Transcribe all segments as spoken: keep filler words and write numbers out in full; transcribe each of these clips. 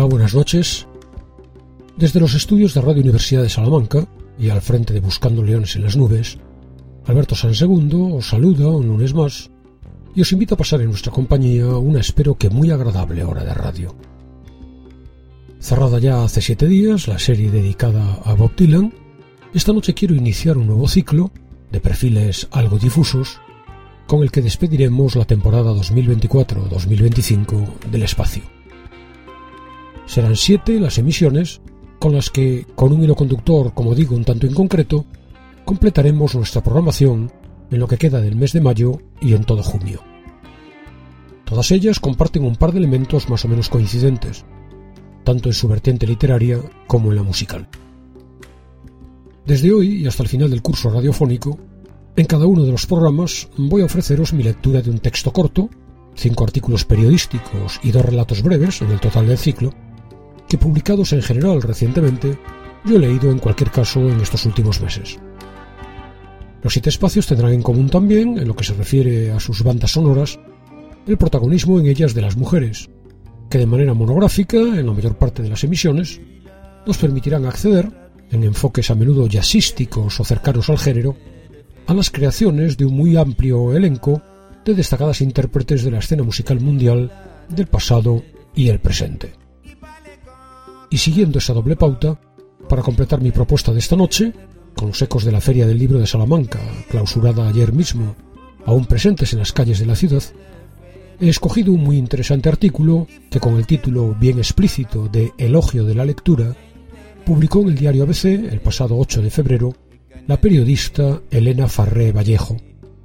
Hola, buenas noches. Desde los estudios de Radio Universidad de Salamanca y al frente de Buscando Leones en las Nubes, Alberto Sansegundo os saluda un lunes más y os invito a pasar en nuestra compañía una espero que muy agradable hora de radio. Cerrada ya hace siete días la serie dedicada a Bob Dylan, esta noche quiero iniciar un nuevo ciclo de perfiles algo difusos con el que despediremos la temporada dos mil veinticuatro dos mil veinticinco del espacio. Serán siete las emisiones con las que, con un hilo conductor, como digo, un tanto inconcreto, completaremos nuestra programación en lo que queda del mes de mayo y en todo junio. Todas ellas comparten un par de elementos más o menos coincidentes, tanto en su vertiente literaria como en la musical. Desde hoy y hasta el final del curso radiofónico, en cada uno de los programas voy a ofreceros mi lectura de un texto corto, cinco artículos periodísticos y dos relatos breves en el total del ciclo, que publicados en general recientemente, yo he leído en cualquier caso en estos últimos meses. Los siete espacios tendrán en común también, en lo que se refiere a sus bandas sonoras, el protagonismo en ellas de las mujeres, que de manera monográfica, en la mayor parte de las emisiones, nos permitirán acceder, en enfoques a menudo jazzísticos o cercanos al género, a las creaciones de un muy amplio elenco de destacadas intérpretes de la escena musical mundial del pasado y el presente. Y siguiendo esa doble pauta, para completar mi propuesta de esta noche, con los ecos de la Feria del Libro de Salamanca, clausurada ayer mismo, aún presentes en las calles de la ciudad, he escogido un muy interesante artículo que, con el título bien explícito de Elogio de la Lectura, publicó en el diario A B C el pasado ocho de febrero la periodista Elena Farré Vallejo.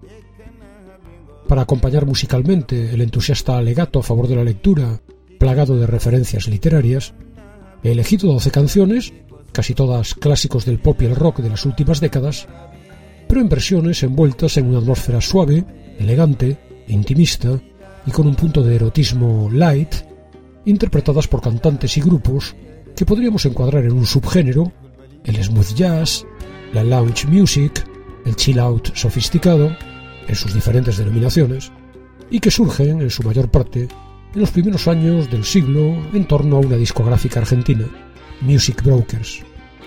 Para acompañar musicalmente el entusiasta alegato a favor de la lectura, plagado de referencias literarias, he elegido doce canciones, casi todas clásicos del pop y el rock de las últimas décadas, pero en versiones envueltas en una atmósfera suave, elegante, intimista y con un punto de erotismo light, interpretadas por cantantes y grupos que podríamos encuadrar en un subgénero, el smooth jazz, la lounge music, el chill out sofisticado, en sus diferentes denominaciones, y que surgen, en su mayor parte, en los primeros años del siglo en torno a una discográfica argentina, Music Brokers.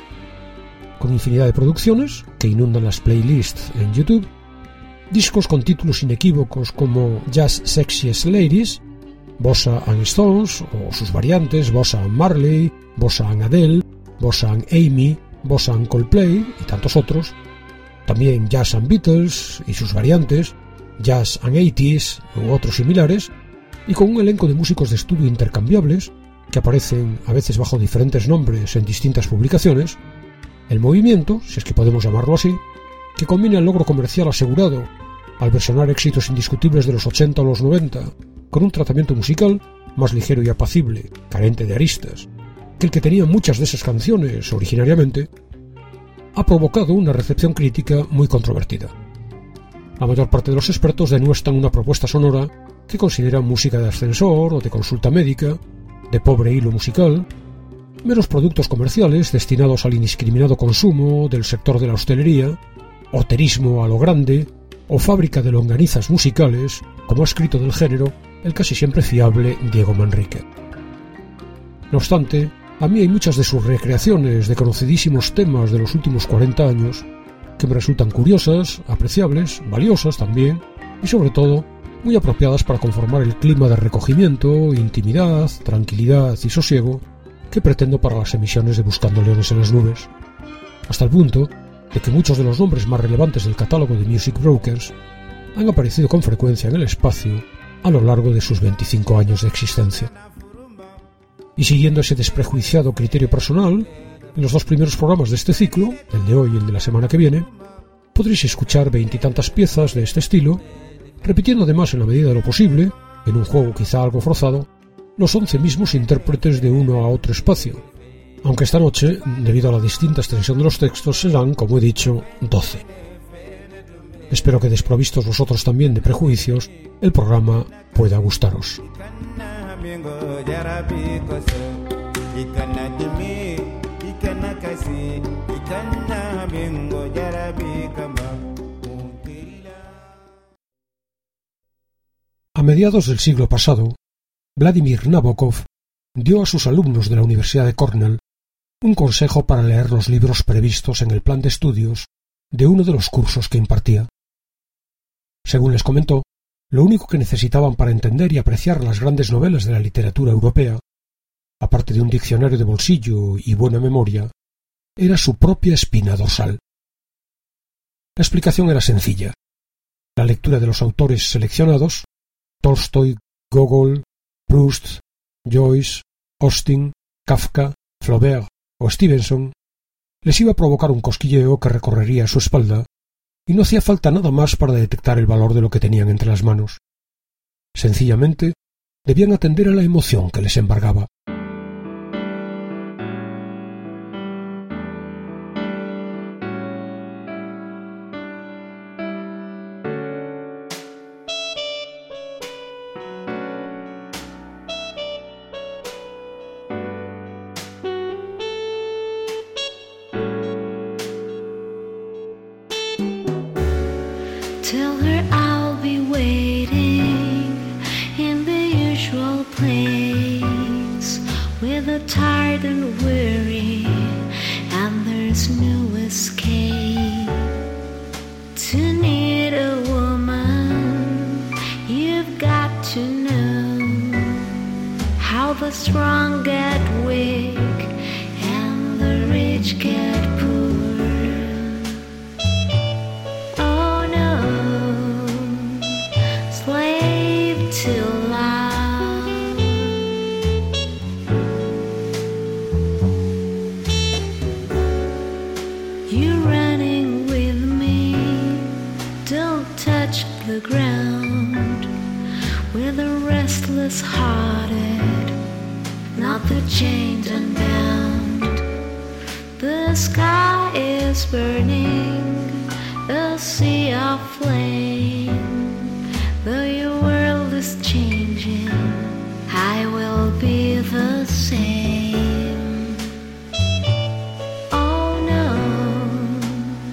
Con infinidad de producciones que inundan las playlists en YouTube, discos con títulos inequívocos como Just Sexiest Ladies, Bossa and Stones, o sus variantes Bossa and Marley, Bossa and Adele, Bossa and Amy, Bossa and Coldplay y tantos otros, también Jazz and Beatles y sus variantes, Jazz and eighties u otros similares, y con un elenco de músicos de estudio intercambiables que aparecen a veces bajo diferentes nombres en distintas publicaciones, el movimiento, si es que podemos llamarlo así, que combina el logro comercial asegurado al versionar éxitos indiscutibles de los ochenta o los noventa con un tratamiento musical más ligero y apacible, carente de aristas, que el que tenía muchas de esas canciones originariamente, ha provocado una recepción crítica muy controvertida. La mayor parte de los expertos denuestan una propuesta sonora que consideran música de ascensor o de consulta médica, de pobre hilo musical, meros productos comerciales destinados al indiscriminado consumo del sector de la hostelería, hoterismo a lo grande o fábrica de longanizas musicales, como ha escrito del género el casi siempre fiable Diego Manrique. No obstante, a mí hay muchas de sus recreaciones de conocidísimos temas de los últimos cuarenta años que me resultan curiosas, apreciables, valiosas también y sobre todo muy apropiadas para conformar el clima de recogimiento, intimidad, tranquilidad y sosiego que pretendo para las emisiones de Buscando Leones en las Nubes, hasta el punto de que muchos de los nombres más relevantes del catálogo de Music Brokers han aparecido con frecuencia en el espacio a lo largo de sus veinticinco años de existencia. Y siguiendo ese desprejuiciado criterio personal, en los dos primeros programas de este ciclo, el de hoy y el de la semana que viene, podréis escuchar veintitantas piezas de este estilo, repitiendo además en la medida de lo posible, en un juego quizá algo forzado, los once mismos intérpretes de uno a otro espacio, aunque esta noche, debido a la distinta extensión de los textos, serán, como he dicho, doce. Espero que, desprovistos vosotros también de prejuicios, el programa pueda gustaros. A mediados del siglo pasado, Vladimir Nabokov dio a sus alumnos de la Universidad de Cornell un consejo para leer los libros previstos en el plan de estudios de uno de los cursos que impartía. Según les comentó, lo único que necesitaban para entender y apreciar las grandes novelas de la literatura europea, aparte de un diccionario de bolsillo y buena memoria, era su propia espina dorsal. La explicación era sencilla. La lectura de los autores seleccionados, Tolstoy, Gogol, Proust, Joyce, Austen, Kafka, Flaubert o Stevenson, les iba a provocar un cosquilleo que recorrería su espalda, y no hacía falta nada más para detectar el valor de lo que tenían entre las manos. Sencillamente, debían atender a la emoción que les embargaba. Tell her I'll be waiting in the usual place, with a tired and weary, and there's no escape. To need a woman, you've got to know how the strong get weak and the rich get poor. The ground with the restless hearted, not the chained and bound. The sky is burning, a sea of flame. Though your world is changing, I will be the same. Oh no,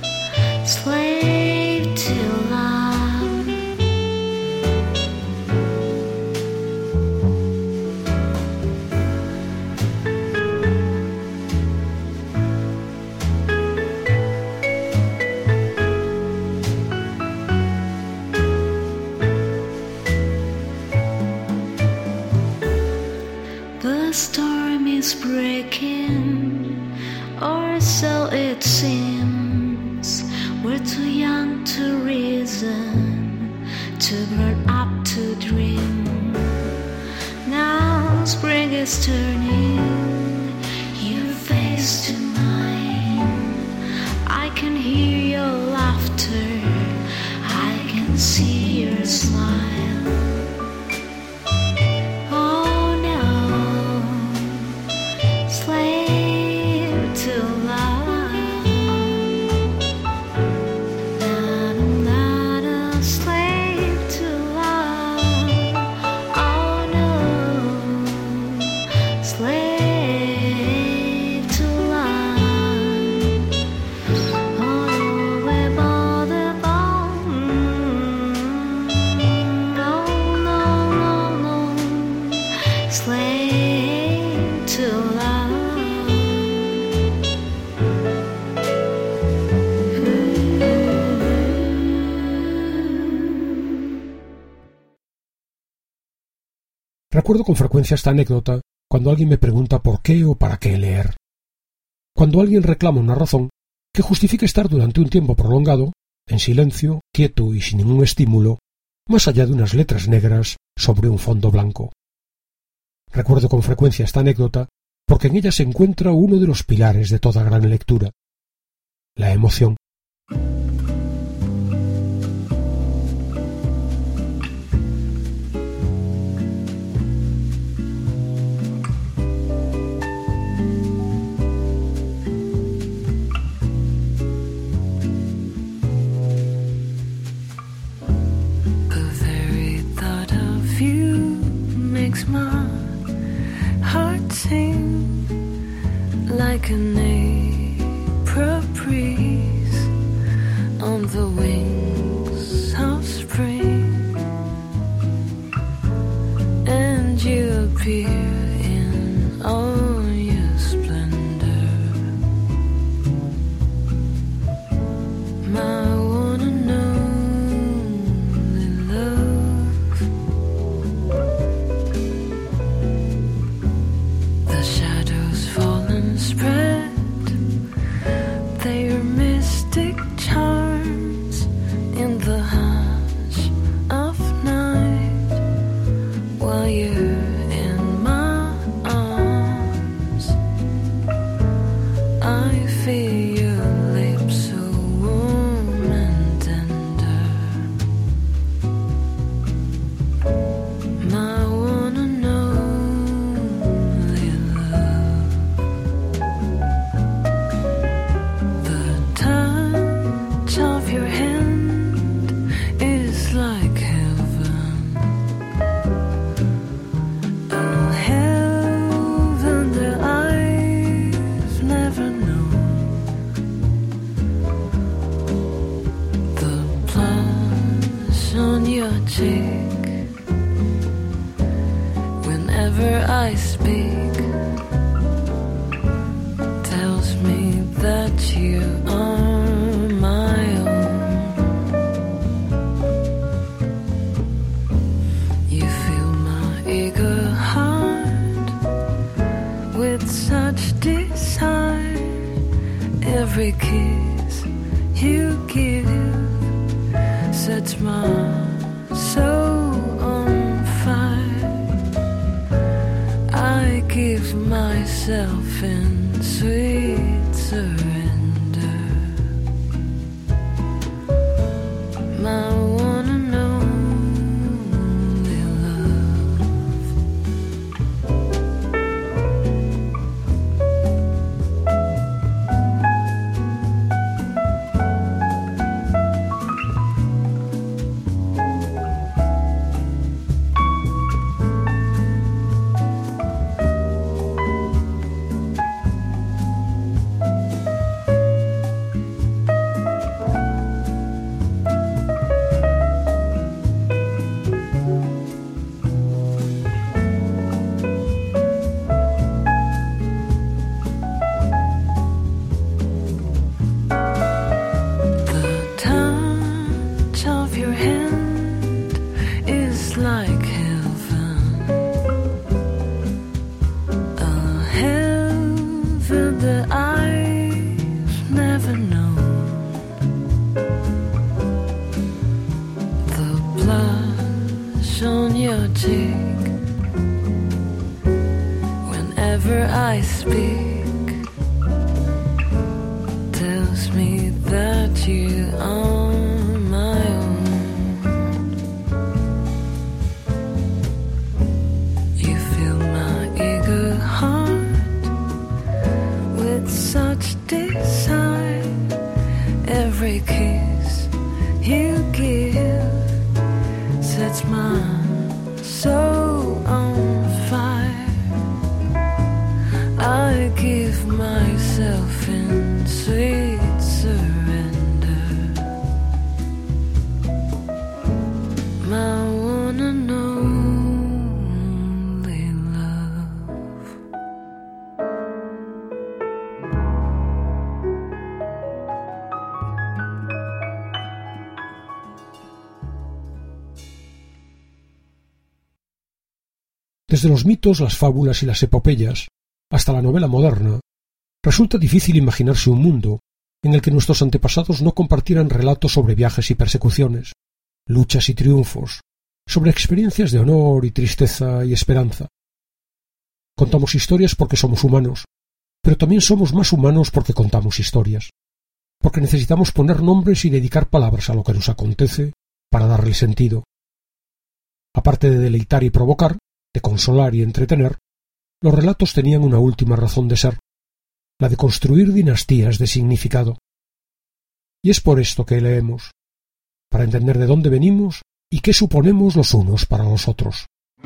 slave to love. The storm is breaking, or so it seems. We're too young to reason, too grown up to dream. Now spring is turning, your face to mine. I can hear your laughter, I can see your smile. Recuerdo con frecuencia esta anécdota cuando alguien me pregunta por qué o para qué leer. Cuando alguien reclama una razón que justifique estar durante un tiempo prolongado, en silencio, quieto y sin ningún estímulo, más allá de unas letras negras sobre un fondo blanco. Recuerdo con frecuencia esta anécdota porque en ella se encuentra uno de los pilares de toda gran lectura: la emoción. My heart sing like an April breeze on the wings of spring, and you appear in on your cheek. Whenever I speak, tells me that you are my own. You fill my eager heart with such desire. Every kiss you give sets my soul on fire. I give myself in sweet surrender. My one and only love. Whenever I speak, tells me that you are my own. You fill my eager heart with such desire. Every kiss you give sets my soul on fire. I give myself in sweet surrender. My one and only love. Desde los mitos, las fábulas y las epopeyas, hasta la novela moderna, resulta difícil imaginarse un mundo en el que nuestros antepasados no compartieran relatos sobre viajes y persecuciones, luchas y triunfos, sobre experiencias de honor y tristeza y esperanza. Contamos historias porque somos humanos, pero también somos más humanos porque contamos historias, porque necesitamos poner nombres y dedicar palabras a lo que nos acontece para darle sentido. Aparte de deleitar y provocar, de consolar y entretener, los relatos tenían una última razón de ser, la de construir dinastías de significado. Y es por esto que leemos, para entender de dónde venimos y qué suponemos los unos para los otros.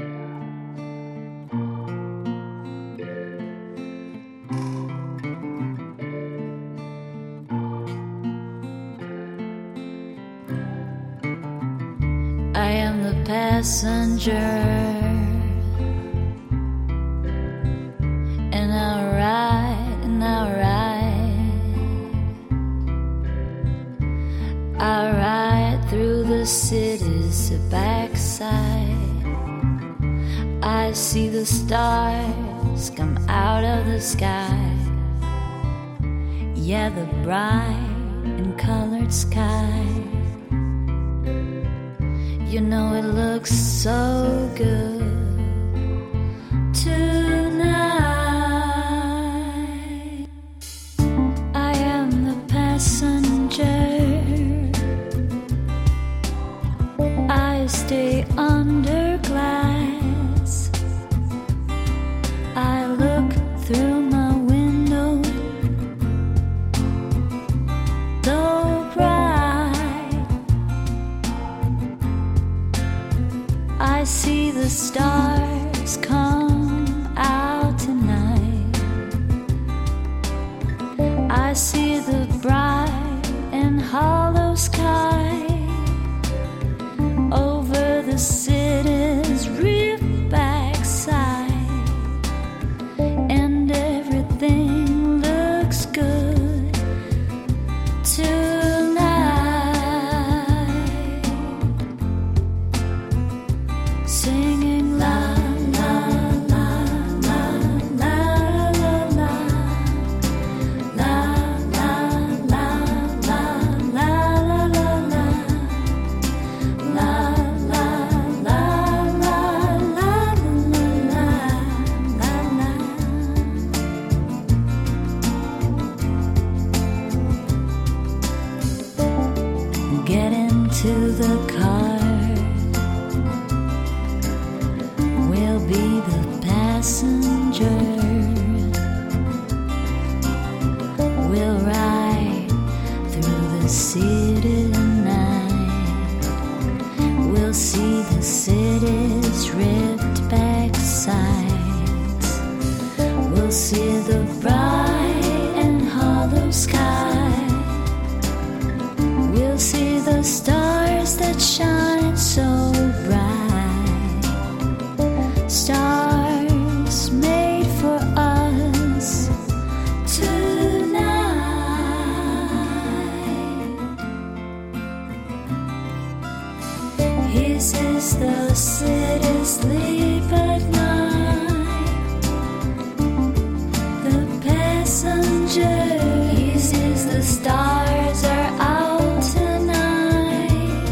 I am the passenger. And I'll ride, and I'll ride, I'll ride through the city's backside. I see the stars come out of the sky. Yeah, the bright and colored sky. You know it looks so good tonight. I am the passenger. I stay under glass. I look through my window, so bright. I see the stars come out tonight. I see the bright and hollow sky. singing la la la la la la la la la la la la la la la la la la Get into the car. We'll be the passenger. We'll ride through the city tonight. We'll see the city's ripped back sides. We'll see the bright and hollow sky. We'll see the stars that shine so bright. Stars made for us tonight. His is the city sleep at night. The passenger. His is the stars are out tonight.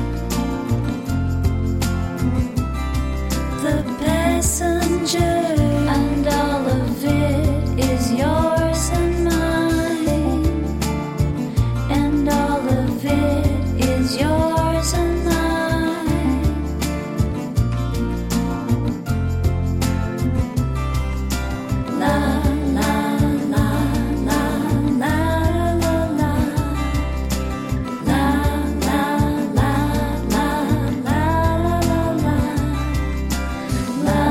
The passenger. And all of it is yours and mine. And all of it is yours and mine. La la la la la la la la la la la la la la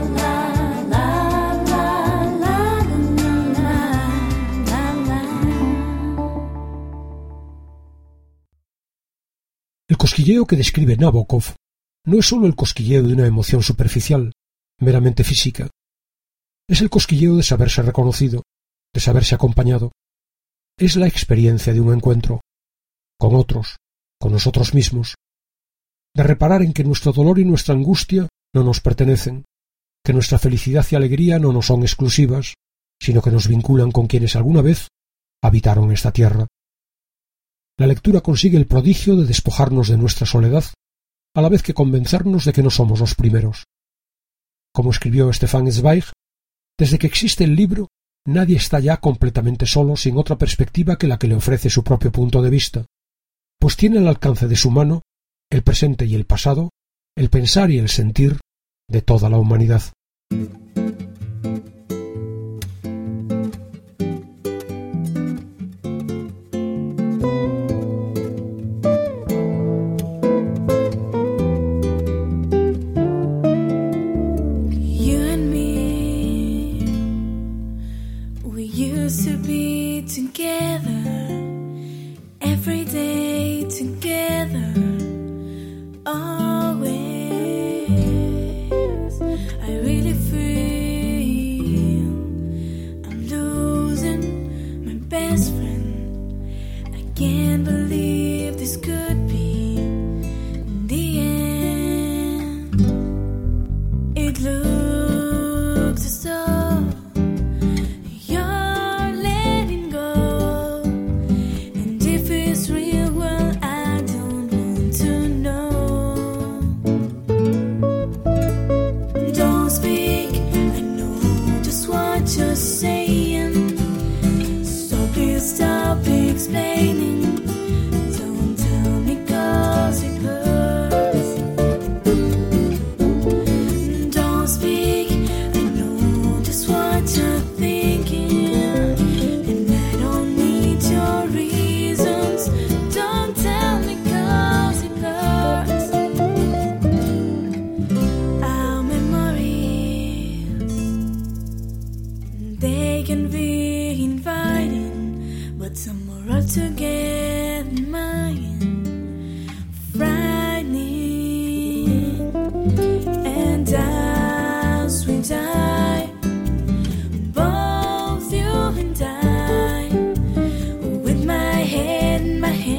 El cosquilleo que describe Nabokov no es sólo el cosquilleo de una emoción superficial, meramente física. Es el cosquilleo de saberse reconocido, de saberse acompañado. Es la experiencia de un encuentro, con otros, con nosotros mismos, de reparar en que nuestro dolor y nuestra angustia no nos pertenecen, que nuestra felicidad y alegría no nos son exclusivas, sino que nos vinculan con quienes alguna vez habitaron esta tierra. La lectura consigue el prodigio de despojarnos de nuestra soledad, a la vez que convencernos de que no somos los primeros. Como escribió Stefan Zweig, desde que existe el libro, nadie está ya completamente solo sin otra perspectiva que la que le ofrece su propio punto de vista, pues tiene al alcance de su mano el presente y el pasado, el pensar y el sentir de toda la humanidad.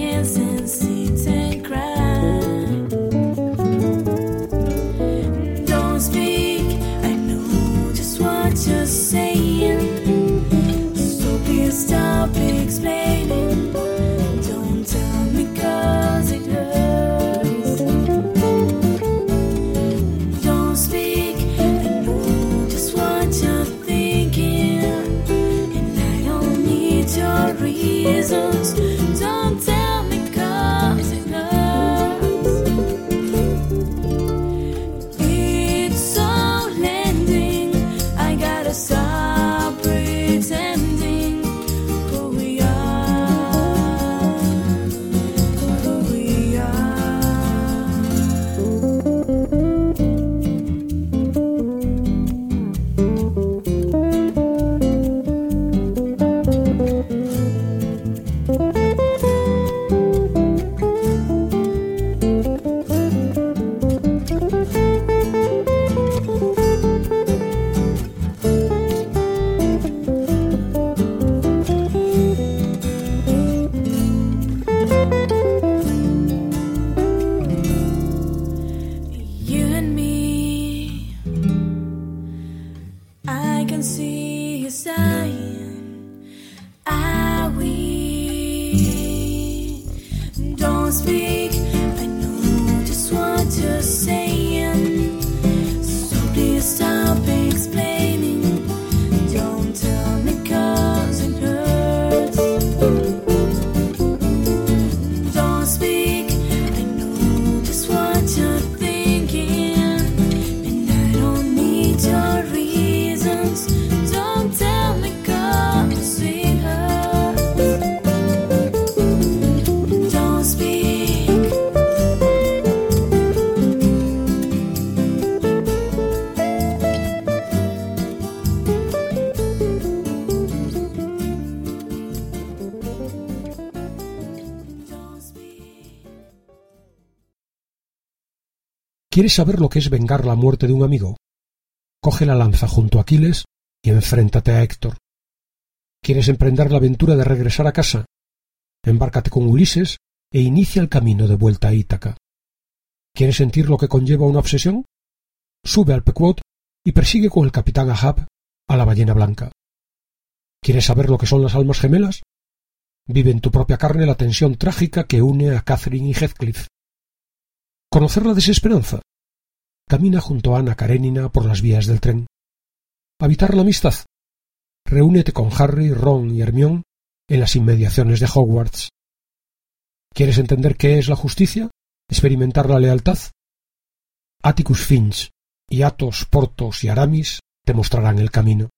Don't ¿Quieres saber lo que es vengar la muerte de un amigo? Coge la lanza junto a Aquiles y enfréntate a Héctor. ¿Quieres emprender la aventura de regresar a casa? Embárcate con Ulises e inicia el camino de vuelta a Ítaca. ¿Quieres sentir lo que conlleva una obsesión? Sube al Pequod y persigue con el capitán Ahab a la ballena blanca. ¿Quieres saber lo que son las almas gemelas? Vive en tu propia carne la tensión trágica que une a Catherine y Heathcliff. ¿Conocer la desesperanza? Camina junto a Ana Karenina por las vías del tren. ¿Habitar la amistad? Reúnete con Harry, Ron y Hermione en las inmediaciones de Hogwarts. ¿Quieres entender qué es la justicia? ¿Experimentar la lealtad? Atticus Finch y Athos, Porthos y Aramis te mostrarán el camino.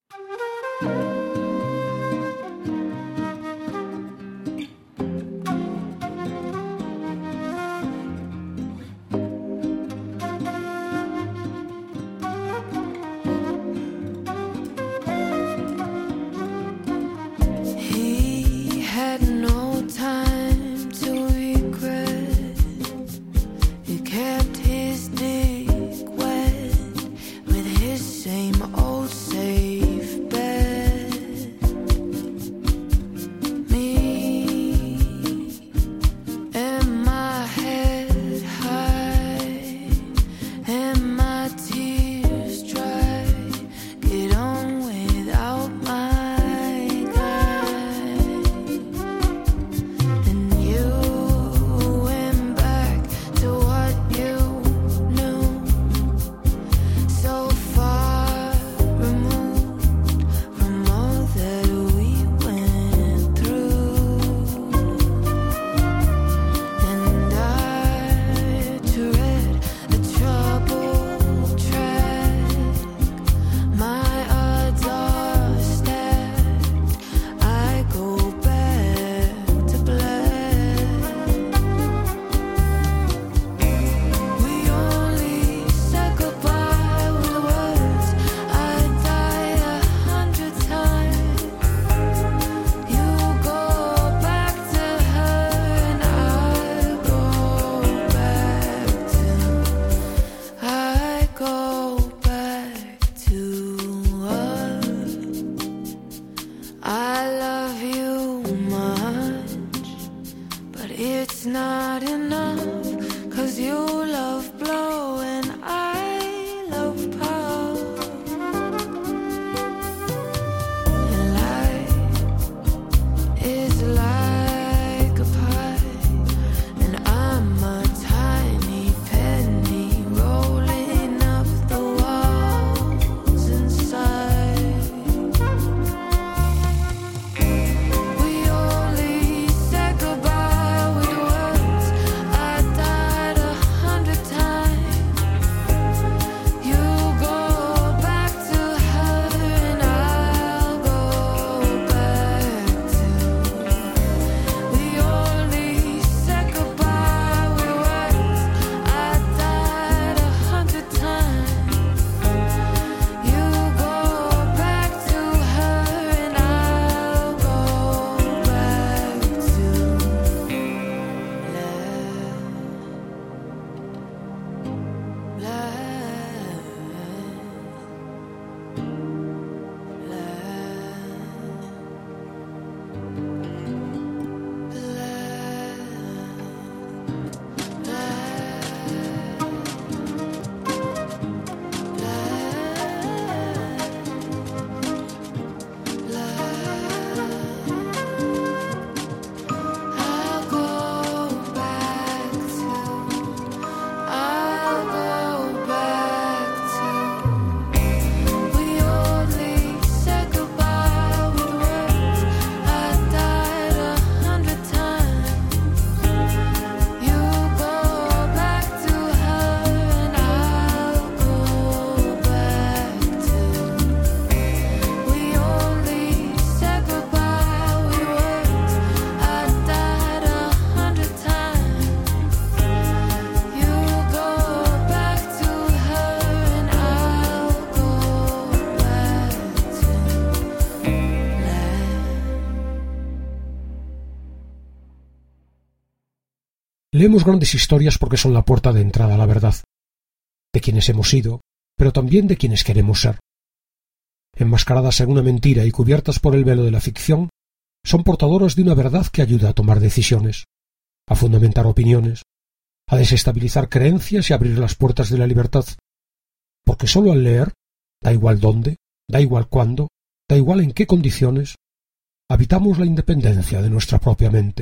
Leemos grandes historias porque son la puerta de entrada a la verdad. de quienes hemos sido, pero también de quienes queremos ser. Enmascaradas en una mentira y cubiertas por el velo de la ficción, son portadoras de una verdad que ayuda a tomar decisiones, a fundamentar opiniones, a desestabilizar creencias y abrir las puertas de la libertad. Porque sólo al leer, da igual dónde, da igual cuándo, da igual en qué condiciones, habitamos la independencia de nuestra propia mente.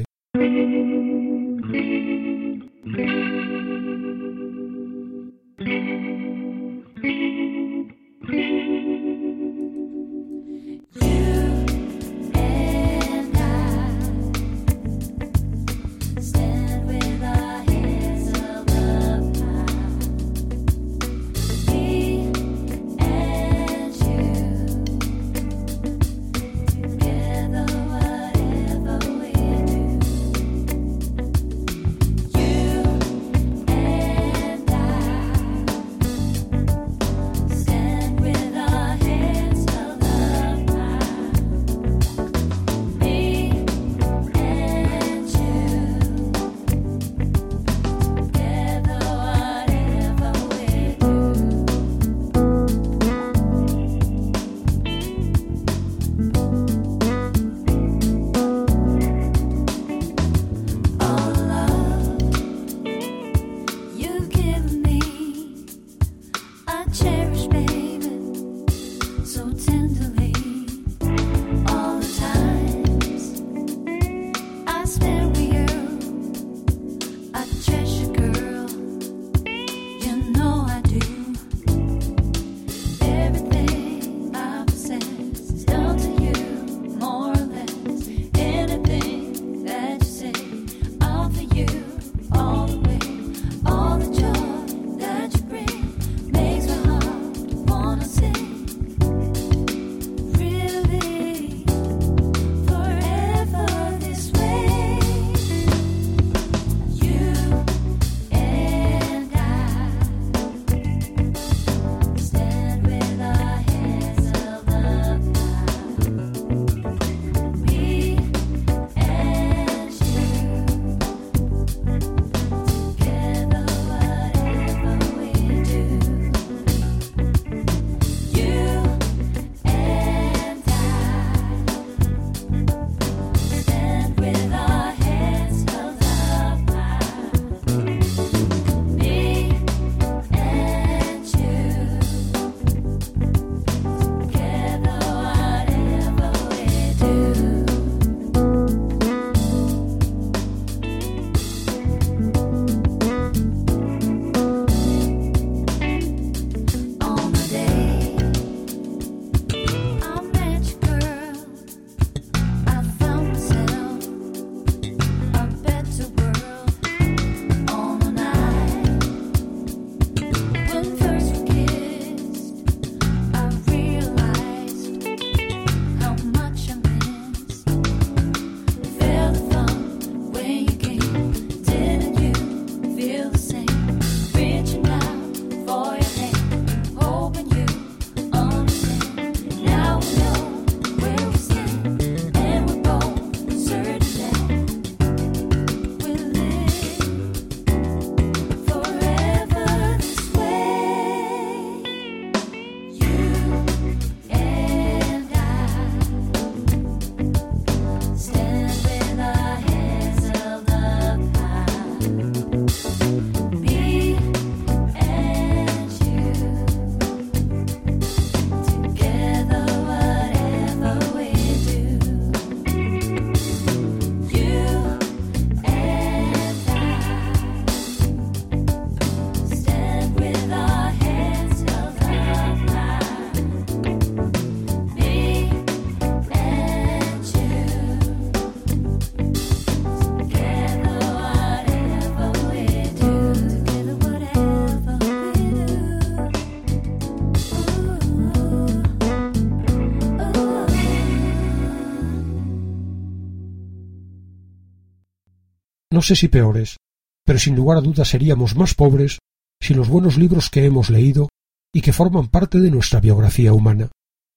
no sé si peores, pero sin lugar a dudas seríamos más pobres sin los buenos libros que hemos leído y que forman parte de nuestra biografía humana.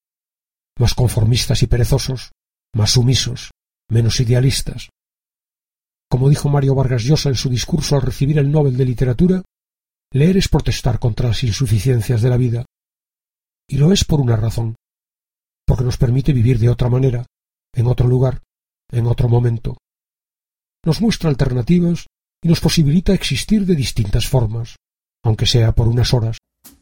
Más conformistas y perezosos, más sumisos, menos idealistas. Como dijo Mario Vargas Llosa en su discurso al recibir el Nobel de Literatura, Leer es protestar contra las insuficiencias de la vida, y lo es por una razón, porque nos permite vivir de otra manera, en otro lugar, en otro momento. Nos muestra alternativas y nos posibilita existir de distintas formas, aunque sea por unas horas.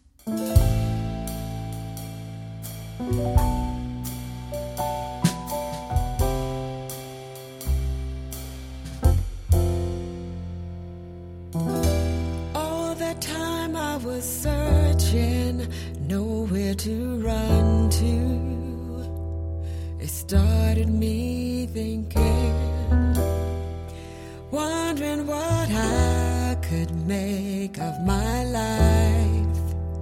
All that time I was searching, nowhere to run to. It started me thinking, wondering what I could make of my life,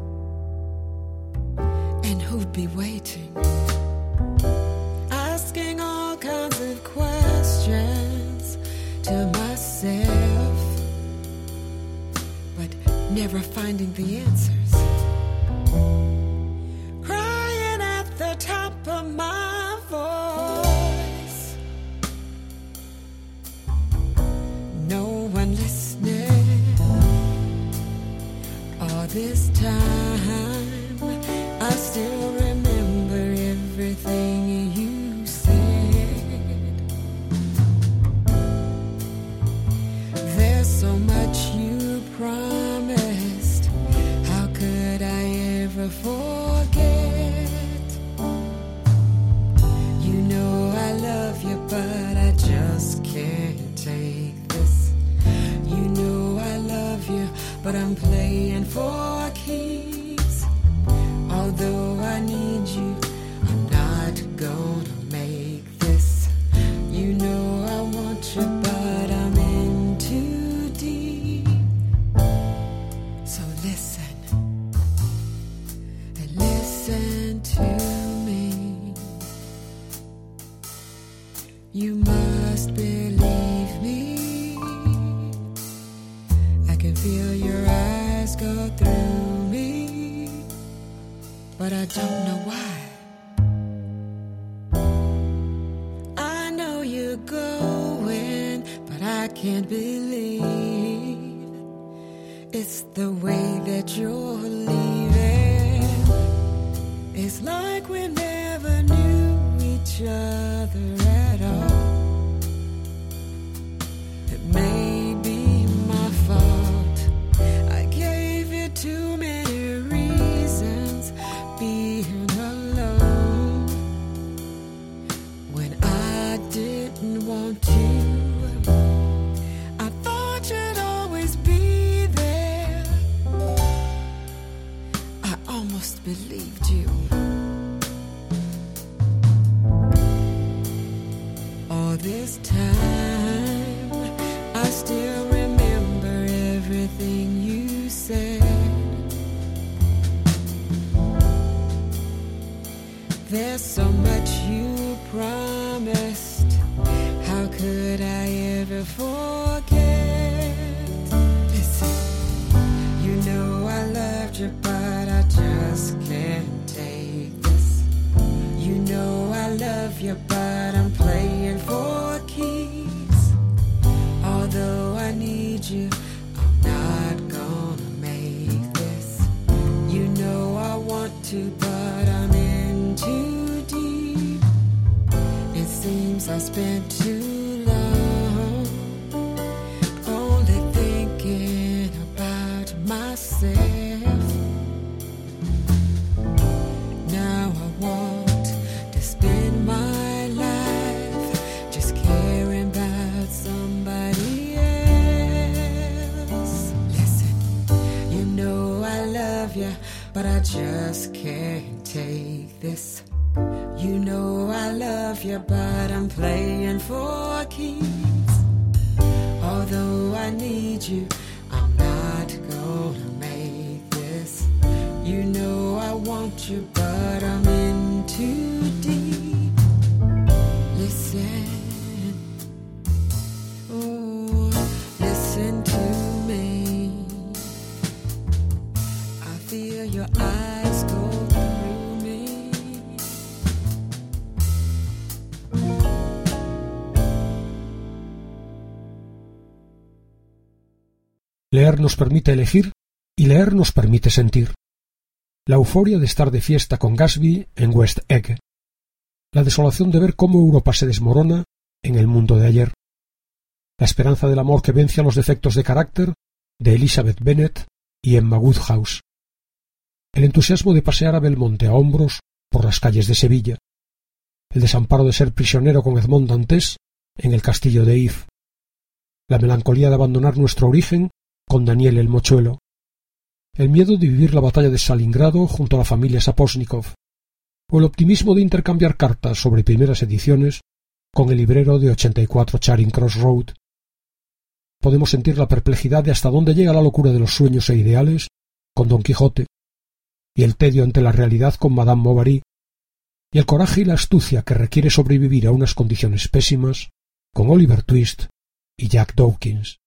and who'd be waiting, asking all kinds of questions to myself, but never finding the answers, crying at the top of my voice, no one listening. All this time I still remember everything you said. There's so much you promised, how could I ever forget? You know I love you, but I just can't take this. You know I love you, but I'm playing for keeps. Although I need you, I'm not gonna make this. You know I want you, but I'm in too deep. So listen, and listen to me. You must believe me. I can feel your eyes go through me, but I don't know why. I know you're going, but I can't believe it's the way that you're leaving. It's like we never knew each other at all. It may be my fault, I gave you too many reasons being alone when I didn't want to. I thought you'd always be there. I almost believed you. All this time I still remember everything you said. There's so much you promised, how could I ever forget? Listen, you know I loved you, but I just can't take this. You know I love you, but I'm playing for keeps. Although I need you, I'm not gonna make this. You know I want to, but I'm in too deep. It seems I spent too long only thinking about myself. Now I want to spend my life just caring about somebody else. Listen, you know I love you, but I just can't take this. You know I love you, but I'm playing for keeps. Although I need you, I'm not gonna make this. You know I want you, but I'm in too deep. Listen, oh, listen to me. I feel your eyes go through me. Leer nos permite elegir Y leer nos permite sentir. La euforia de estar de fiesta con Gatsby en West Egg. La desolación de ver cómo Europa se desmorona en el mundo de ayer. La esperanza del amor que vence a los defectos de carácter de Elizabeth Bennet y Emma Woodhouse. El entusiasmo de pasear a Belmonte a hombros por las calles de Sevilla. El desamparo de ser prisionero con Edmond Dantes en el castillo de If. La melancolía de abandonar nuestro origen con Daniel el Mochuelo. El miedo de vivir la batalla de Stalingrado junto a la familia Sapochnikov. O el optimismo de intercambiar cartas sobre primeras ediciones con el librero de ochenta y cuatro Charing Cross Road. Podemos sentir la perplejidad de hasta dónde llega la locura de los sueños e ideales con Don Quijote, y el tedio ante la realidad con Madame Bovary, y el coraje y la astucia que requiere sobrevivir a unas condiciones pésimas con Oliver Twist y Jack Dawkins.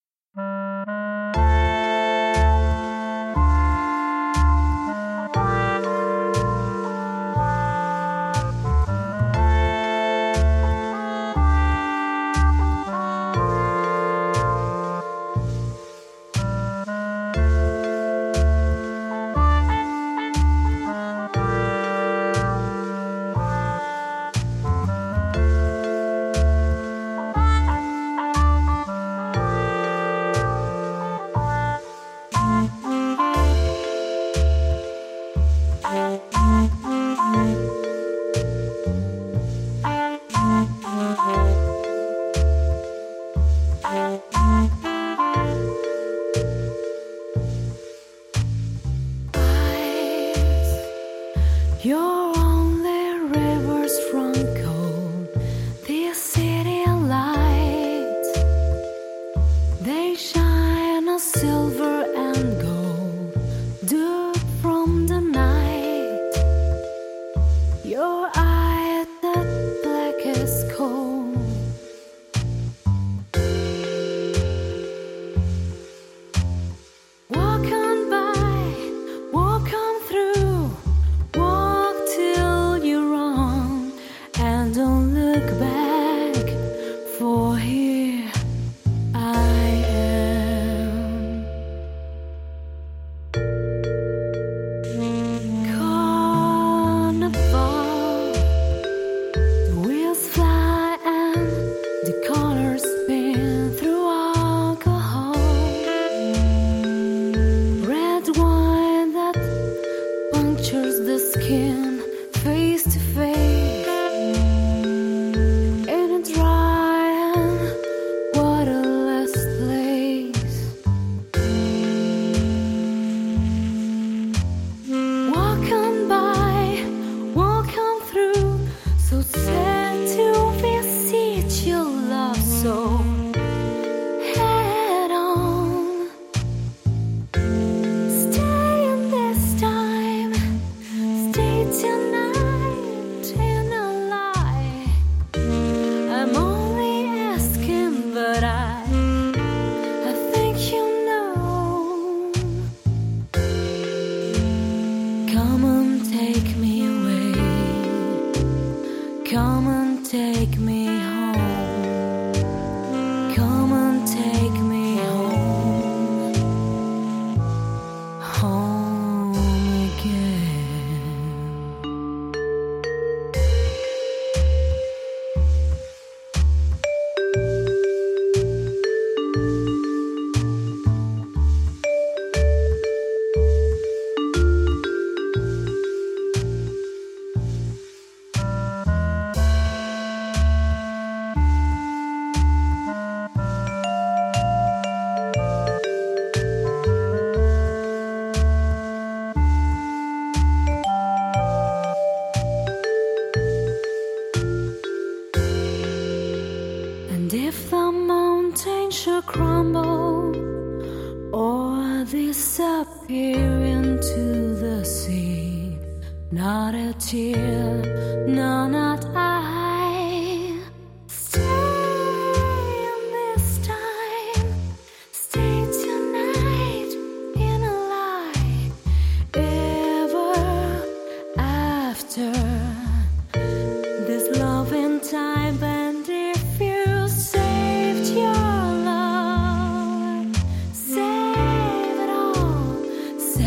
Save it all.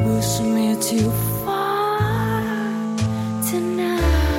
push me too far tonight.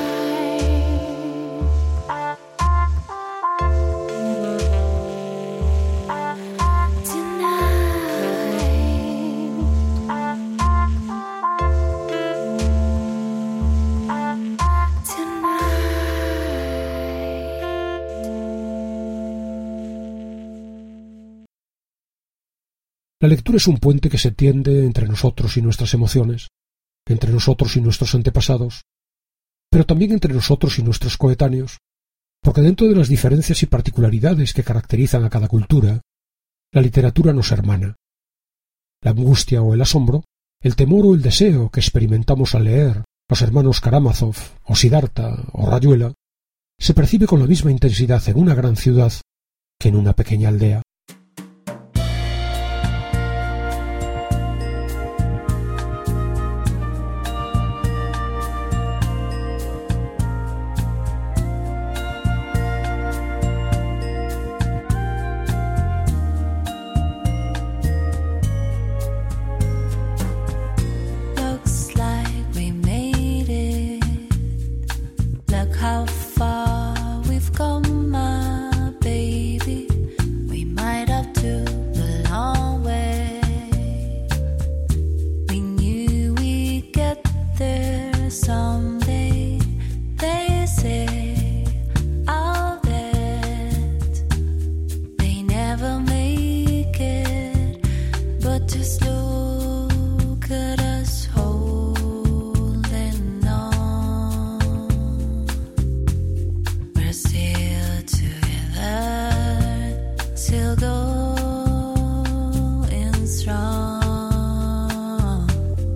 La lectura es un puente que se tiende entre nosotros y nuestras emociones, entre nosotros y nuestros antepasados, pero también entre nosotros y nuestros coetáneos, porque dentro de las diferencias y particularidades que caracterizan a cada cultura, la literatura nos hermana. La angustia o el asombro, el temor o el deseo que experimentamos al leer los hermanos Karamazov, o Siddhartha, o Rayuela, se percibe con la misma intensidad en una gran ciudad que en una pequeña aldea. How far we've come, my baby. We might have took the long way. We knew we'd get there someday. They say I'll bet they never make it, but just look at us holding on. Still together, still going strong.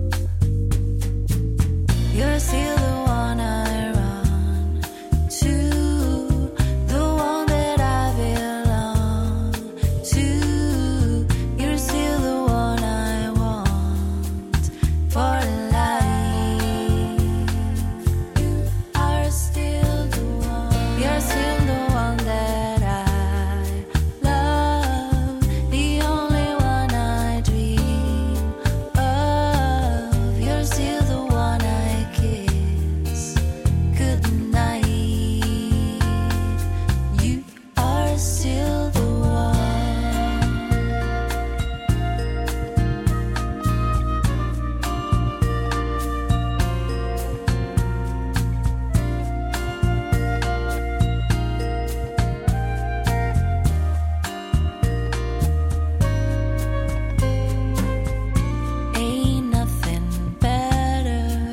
You're still the one I run to, the one that I belong to. You're still the one I want for life. You are still the one. You're still the one that I love, the only one I dream of. You're still the one I kiss goodnight. You are still the one. Ain't nothing better.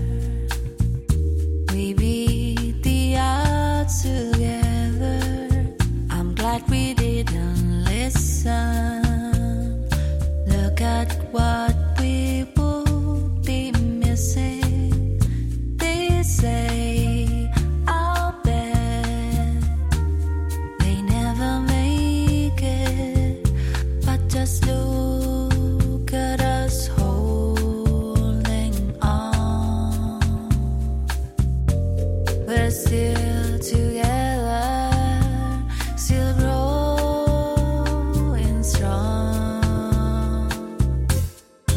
We beat the odds together. I'm glad we didn't listen. Look at what we would be missing. They say I'll bet they never make it, but just look at us holding on. We're still together, still growing strong.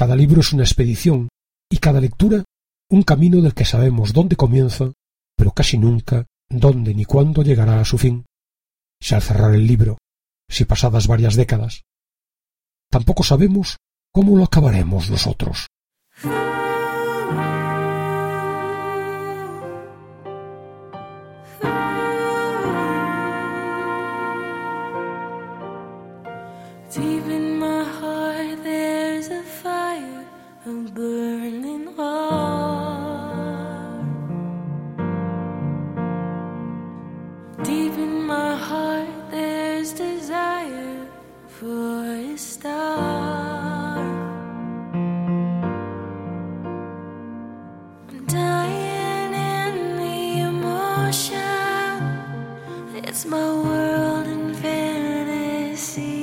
Cada libro es una expedición y cada lectura un camino del que sabemos dónde comienza, pero casi nunca dónde ni cuándo llegará a su fin. Si al cerrar el libro, si pasadas varias décadas. Tampoco sabemos cómo lo acabaremos nosotros. Deep in my heart there's a fire, a burning heart. Deep in my heart there's desire for a star. I'm dying in the emotion. It's my world in fantasy.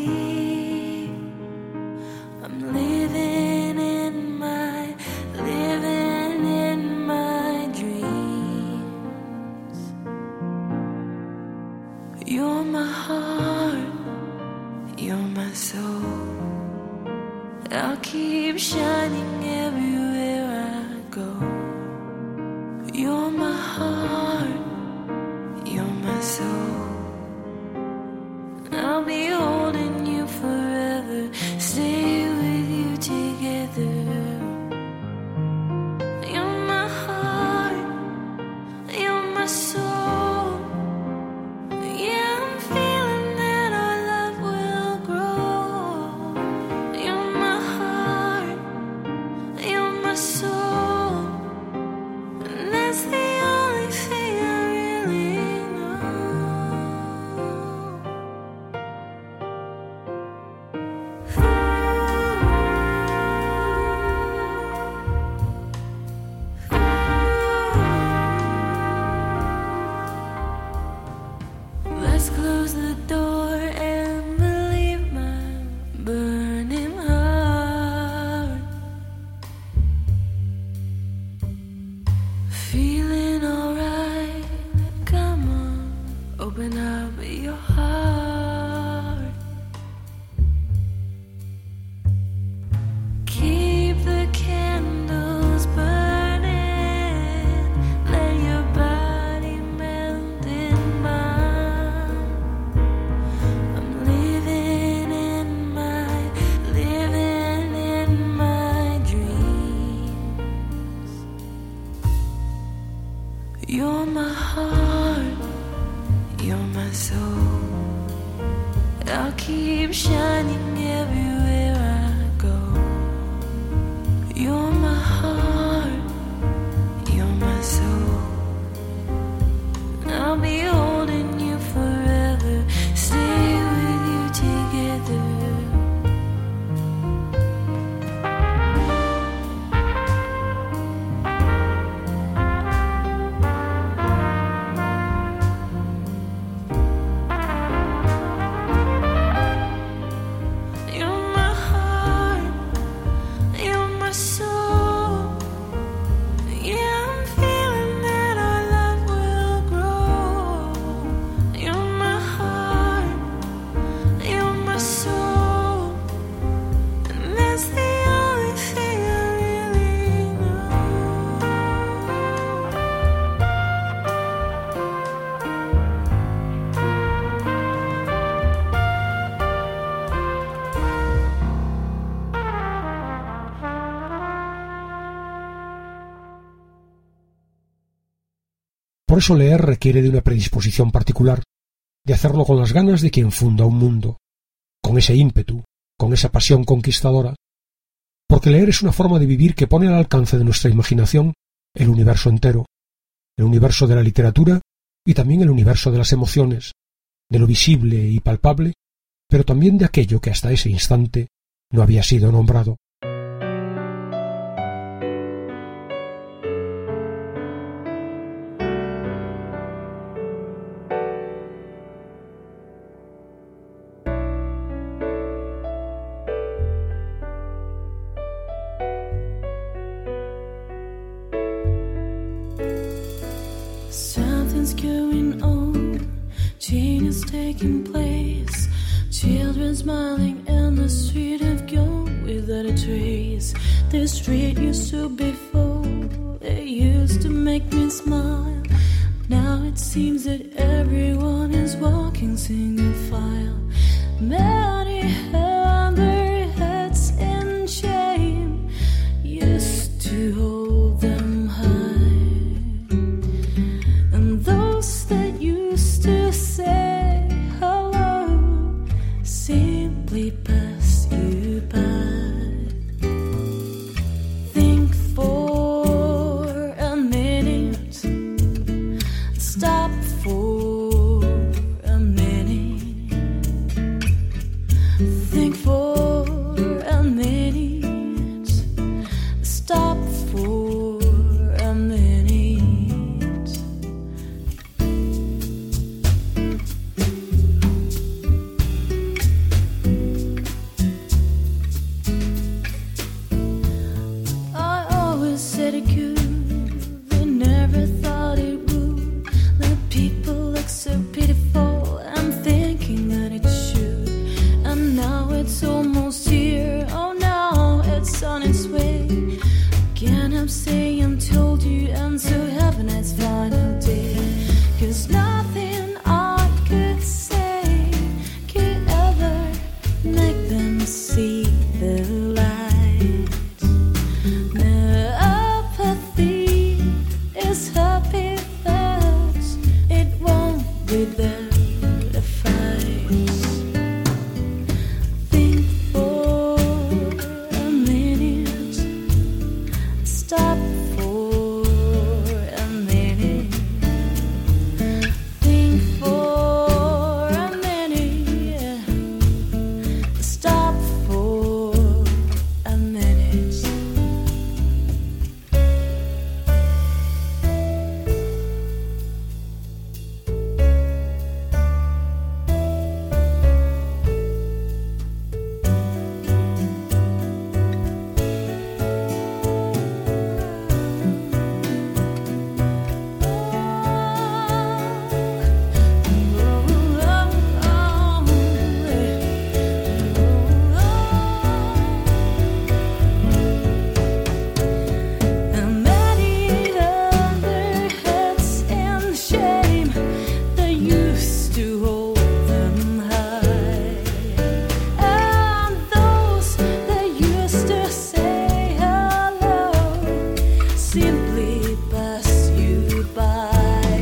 Living in my, living in my dreams. You're my heart, you're my soul. I'll keep shining everywhere I go. You're my heart, you're my soul. I'll be holding you forever. Stay with you together. You're my heart, you're my soul. Yeah, I'm feeling that our love will grow. You're my heart, you're my soul. And that's the only thing I really Let's close the door and believe my burning heart. Feeling alright, come on, open up your heart. Keep the candles burning, let your body melt in mine. I'm living in my, living in my dreams. You're my heart, you're my soul. I'll keep shining everywhere I go. You're my heart, you're my soul. I'll be holding you forever. Stay with you together. You're my heart, you're my soul. Yeah, I'm feeling that our love will grow. You're my heart, you're my soul. And that's the only thing I really know. Por eso leer requiere de una predisposición particular, de hacerlo con las ganas de quien funda un mundo, con ese ímpetu, con esa pasión conquistadora, porque leer es una forma de vivir que pone al alcance de nuestra imaginación el universo entero, el universo de la literatura y también el universo de las emociones, de lo visible y palpable, pero también de aquello que hasta ese instante no había sido nombrado. Something's going on, change is taking place. Children smiling in the street of gold without a trace. This street used to be full, it used to make me smile. Now it seems that everyone is walking single file. Many held their heads in shame, used to hold them high. And those that used to say hello simply pass you by. Think for a minute, stop for a minute. Think for a minute, stop for a minute. I always said it could, they never thought it would. The people look so pitiful, I'm thinking that it should. And now it's almost here, oh now it's on its way. Again I'm saying told you, and so have a nice final day. Cause nothing I could say could ever make them see the light. No apathy is happy thoughts, it won't be there to fight. Think for a minute, stop for a minute. Think for a minute, stop for a minute. And many held their heads in shame, they used to hold them high. And those that used to say hello simply pass you by.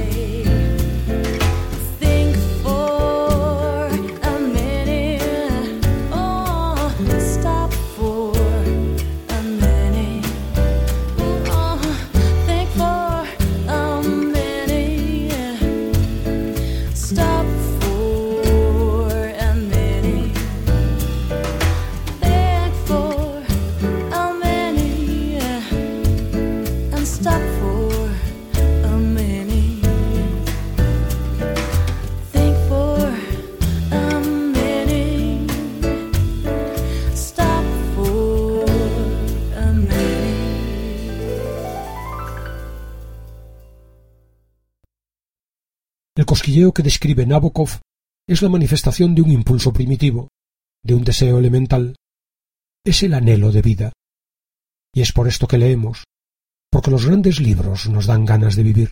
Think for a minute, oh, stop for a minute. Oh, think for a minute, stop for a minute. Think for a minute, and stop for a minute. Think for a minute, stop for a minute. El cosquilleo que describe Nabokov es la manifestación de un impulso primitivo, de un deseo elemental. Es el anhelo de vida. Y es por esto que leemos, porque los grandes libros nos dan ganas de vivir.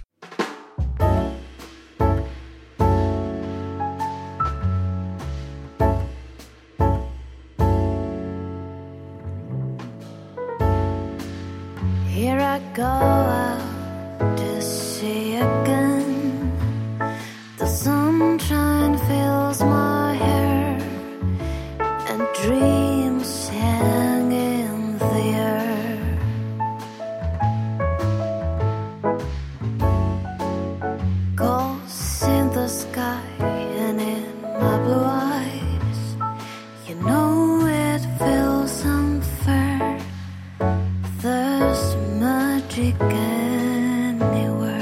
Here I go out to sea again. The sunshine fills my hair, and dreams hang in the air. Ghosts in the sky and in my blue eyes. You know it feels unfair. There's magic anywhere.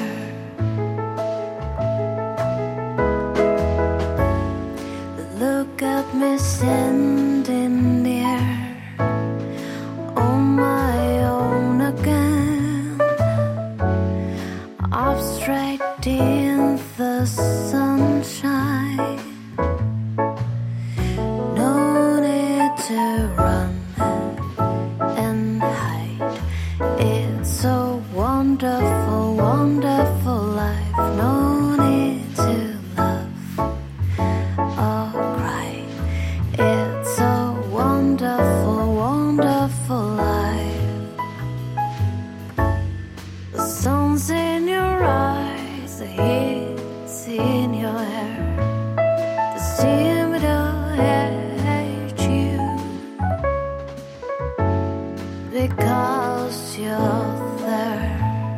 Look at me standing there on my own again, abstract in the sunshine. No need to run and hide. in your hair, the same that I hate you because you're there.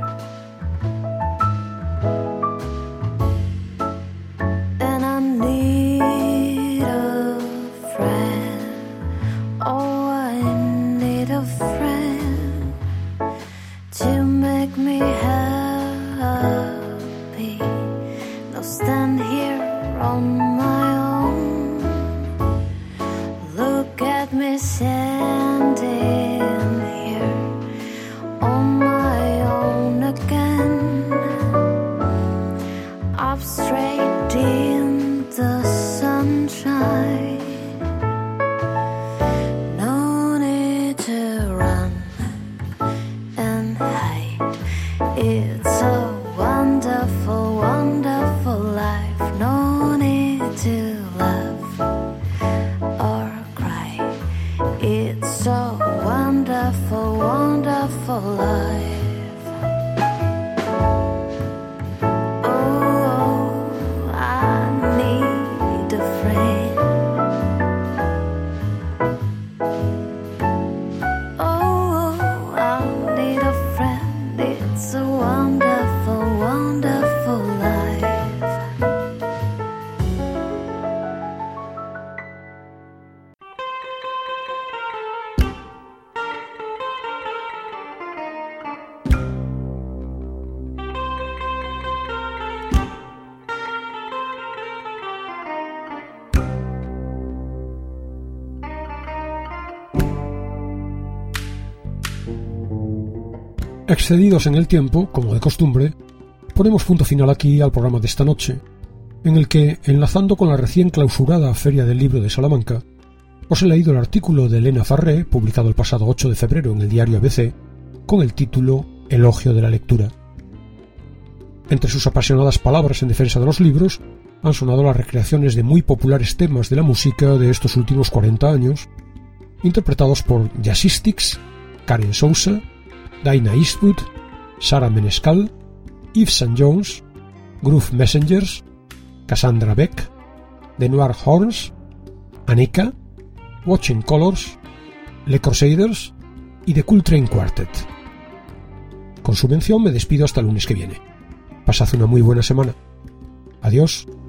And I need a friend. Oh, I need a friend to make me happy. Now stand here on my own. Look at me standing here on my own again. Up straight in the sunshine. No need to run and hide. It's a wonderful, wonderful life. No need to laugh or cry. It's a wonderful, wonderful life. Oh, I need a friend. Oh, I need a friend. It's a wonderful, wonderful life. Excedidos en el tiempo, como de costumbre, ponemos punto final aquí al programa de esta noche, en el que, enlazando con la recién clausurada Feria del Libro de Salamanca, os he leído el artículo de Elena Farré, publicado el pasado ocho de febrero en el diario A B C, con el título Elogio de la lectura. Entre sus apasionadas palabras en defensa de los libros, han sonado las recreaciones de muy populares temas de la música de estos últimos cuarenta años, interpretados por Jazzistics, Karen Sousa, Dinah Eastwood, Sarah Menescal, Yves Saint Jones, Groove Messengers, Cassandra Beck, The Noir Horns, Anika, Watching Colors, Le Crusaders y The Coltrane Quartet. Con su mención me despido hasta el lunes que viene. Pasad una muy buena semana. Adiós.